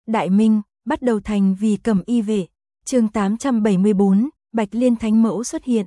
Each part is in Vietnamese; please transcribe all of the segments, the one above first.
Đại Minh, bắt đầu thành vì Cẩm Y vệ. Chương 874, Bạch Liên Thánh Mẫu xuất hiện.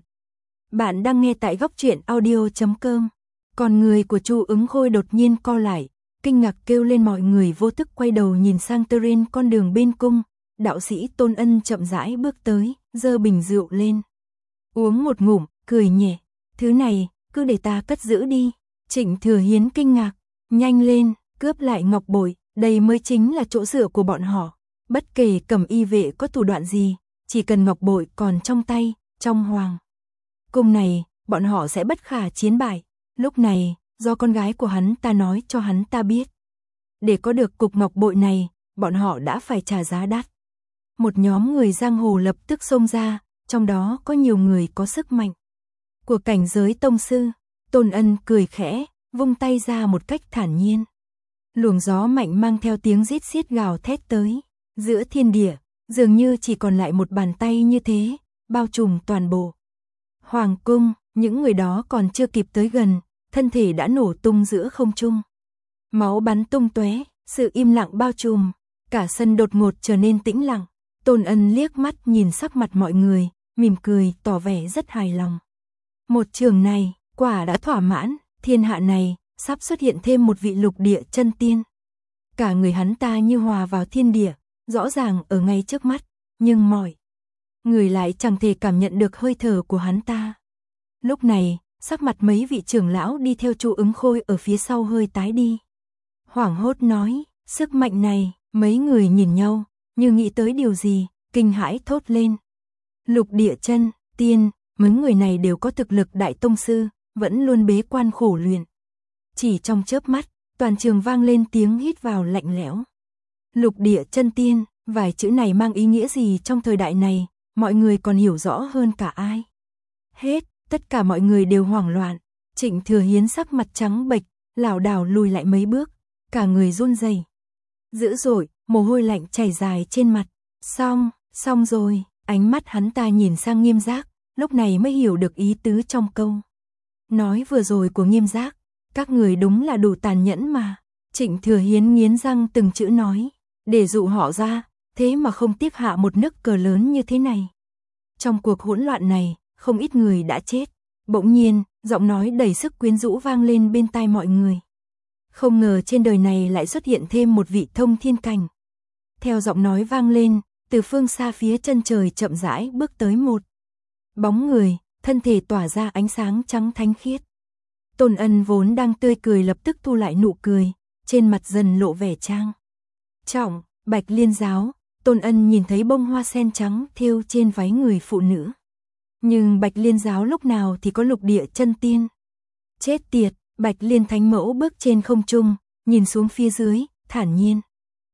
Bạn đang nghe tại góc truyện audio.com. Con người của Chu Ứng Khôi đột nhiên co lại, kinh ngạc kêu lên, mọi người vô thức quay đầu nhìn sang trên con đường bên cung. Đạo sĩ Tôn Ân chậm rãi bước tới, giơ bình rượu lên. Uống một ngụm, cười nhẹ. Thứ này, cứ để ta cất giữ đi. Trịnh Thừa Hiến kinh ngạc. Nhanh lên, cướp lại ngọc bội, đây mới chính là chỗ dựa của bọn họ. Bất kể Cẩm Y vệ có thủ đoạn gì, chỉ cần ngọc bội còn trong tay, trong hoàng cung này, bọn họ sẽ bất khả chiến bại. Lúc này, do con gái của hắn ta nói cho hắn ta biết. Để có được cục ngọc bội này, bọn họ đã phải trả giá đắt. Một nhóm người giang hồ lập tức xông ra, trong đó có nhiều người có sức mạnh của cảnh giới tông sư. Tôn Ân cười khẽ, vung tay ra một cách thản nhiên. Luồng gió mạnh mang theo tiếng rít xiết gào thét tới. Giữa thiên địa, dường như chỉ còn lại một bàn tay như thế, bao trùm toàn bộ hoàng cung. Những người đó còn chưa kịp tới gần, thân thể đã nổ tung giữa không trung. Máu bắn tung tóe, sự im lặng bao trùm, cả sân đột ngột trở nên tĩnh lặng. Tôn Ân liếc mắt nhìn sắc mặt mọi người, mỉm cười tỏ vẻ rất hài lòng. Một trường này, quả đã thỏa mãn, thiên hạ này sắp xuất hiện thêm một vị lục địa chân tiên. Cả người hắn ta như hòa vào thiên địa, rõ ràng ở ngay trước mắt, nhưng mọi người lại chẳng thể cảm nhận được hơi thở của hắn ta. Lúc này, sắc mặt mấy vị trưởng lão đi theo Chu Ứng Khôi ở phía sau hơi tái đi. Hoảng hốt nói, sức mạnh này, mấy người nhìn nhau, như nghĩ tới điều gì, kinh hãi thốt lên. Lục địa chân tiên, mấy người này đều có thực lực đại tông sư, vẫn luôn bế quan khổ luyện. Chỉ trong chớp mắt, toàn trường vang lên tiếng hít vào lạnh lẽo. Lục địa chân tiên, vài chữ này mang ý nghĩa gì trong thời đại này, mọi người còn hiểu rõ hơn cả ai hết. Tất cả mọi người đều hoảng loạn. Trịnh Thừa Hiến sắc mặt trắng bệch, lảo đảo lùi lại mấy bước, cả người run rẩy dữ dội, mồ hôi lạnh chảy dài trên mặt. Xong rồi. Ánh mắt hắn ta nhìn sang Nghiêm Giác, lúc này mới hiểu được ý tứ trong câu nói vừa rồi của Nghiêm Giác. Các người đúng là đủ tàn nhẫn mà. Trịnh Thừa Hiến nghiến răng từng chữ nói, để dụ họ ra, thế mà không tiếc hạ một nấc cờ lớn như thế này. Trong cuộc hỗn loạn này, không ít người đã chết. Bỗng nhiên, giọng nói đầy sức quyến rũ vang lên bên tai mọi người. Không ngờ trên đời này lại xuất hiện thêm một vị thông thiên cảnh. Theo giọng nói vang lên, từ phương xa phía chân trời chậm rãi bước tới một bóng người, thân thể tỏa ra ánh sáng trắng thánh khiết. Tôn Ân vốn đang tươi cười lập tức thu lại nụ cười, trên mặt dần lộ vẻ trang trọng. Bạch Liên giáo, Tôn Ân nhìn thấy bông hoa sen trắng thêu trên váy người phụ nữ. Nhưng Bạch Liên giáo lúc nào thì có lục địa chân tiên. Chết tiệt. Bạch Liên Thánh Mẫu bước trên không trung, nhìn xuống phía dưới, thản nhiên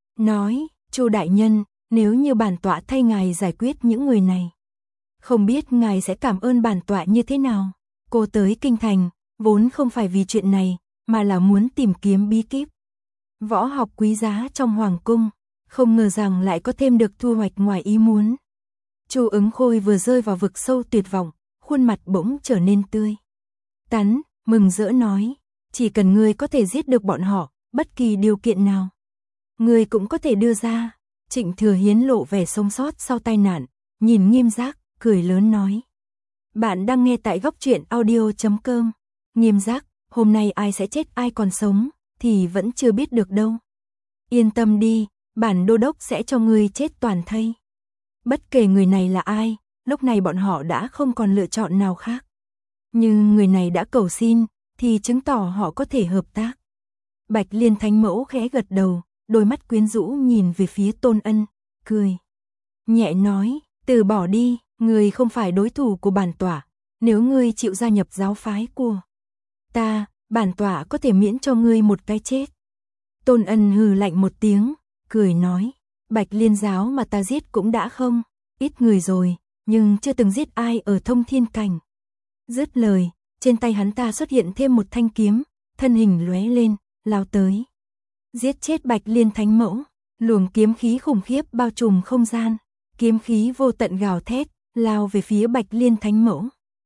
nói, Chu đại nhân, nếu như bản tọa thay ngài giải quyết những người này, không biết ngài sẽ cảm ơn bản tọa như thế nào. Cô tới kinh thành, vốn không phải vì chuyện này, mà là muốn tìm kiếm bí kíp võ học quý giá trong hoàng cung, không ngờ rằng lại có thêm được thu hoạch ngoài ý muốn. Chu Ứng Khôi vừa rơi vào vực sâu tuyệt vọng, khuôn mặt bỗng trở nên tươi tắn, mừng rỡ nói, chỉ cần ngươi có thể giết được bọn họ, bất kỳ điều kiện nào, ngươi cũng có thể đưa ra. Trịnh Thừa Hiến lộ vẻ sống sót sau tai nạn, nhìn Nghiêm Giác, cười lớn nói. Bạn đang nghe tại góc truyện audio.com. Nghiêm Giác, hôm nay ai sẽ chết ai còn sống, thì vẫn chưa biết được đâu. Yên tâm đi, bản đô đốc sẽ cho ngươi chết toàn thây. Bất kể người này là ai, lúc này bọn họ đã không còn lựa chọn nào khác. Nhưng người này đã cầu xin, thì chứng tỏ họ có thể hợp tác. Bạch Liên Thánh Mẫu khẽ gật đầu, đôi mắt quyến rũ nhìn về phía Tôn Ân, cười nhẹ nói, từ bỏ đi, ngươi không phải đối thủ của bản tọa. Nếu ngươi chịu gia nhập giáo phái của ta, bản tọa có thể miễn cho ngươi một cái chết. Tôn Ân hừ lạnh một tiếng, cười nói, Bạch Liên giáo mà ta giết cũng đã không ít người rồi, nhưng chưa từng giết ai ở thông thiên cảnh. Dứt lời, trên tay hắn ta xuất hiện thêm một thanh kiếm, thân hình lóe lên, lao tới. Giết chết Bạch Liên Thánh Mẫu, luồng kiếm khí khủng khiếp bao trùm không gian, kiếm khí vô tận gào thét, lao về phía Bạch Liên Thánh Mẫu.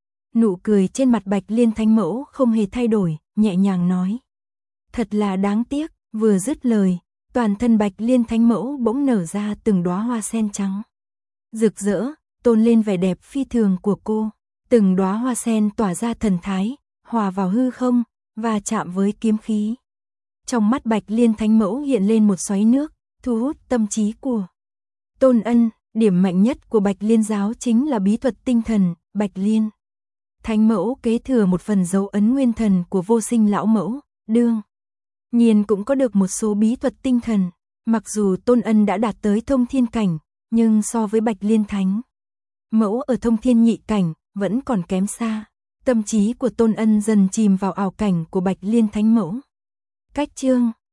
Nụ cười trên mặt Bạch Liên Thánh Mẫu không hề thay đổi, nhẹ nhàng nói. Thật là đáng tiếc, vừa dứt lời, Toàn thân Bạch Liên Thánh Mẫu bỗng nở ra từng đóa hoa sen trắng. Rực rỡ, tôn lên vẻ đẹp phi thường của cô. Từng đóa hoa sen tỏa ra thần thái, hòa vào hư không, và chạm với kiếm khí. Trong mắt Bạch Liên Thánh Mẫu hiện lên một xoáy nước, thu hút tâm trí của Tôn Ân. Điểm mạnh nhất của Bạch Liên giáo chính là bí thuật tinh thần. Bạch Liên Thánh Mẫu kế thừa một phần dấu ấn nguyên thần của Vô Sinh lão mẫu, đương nhiên cũng có được một số bí thuật tinh thần. Mặc dù Tôn Ân đã đạt tới thông thiên cảnh, nhưng so với Bạch Liên Thánh Mẫu ở thông thiên nhị cảnh, vẫn còn kém xa. Tâm trí của Tôn Ân dần chìm vào ảo cảnh của Bạch Liên Thánh Mẫu. Cách chương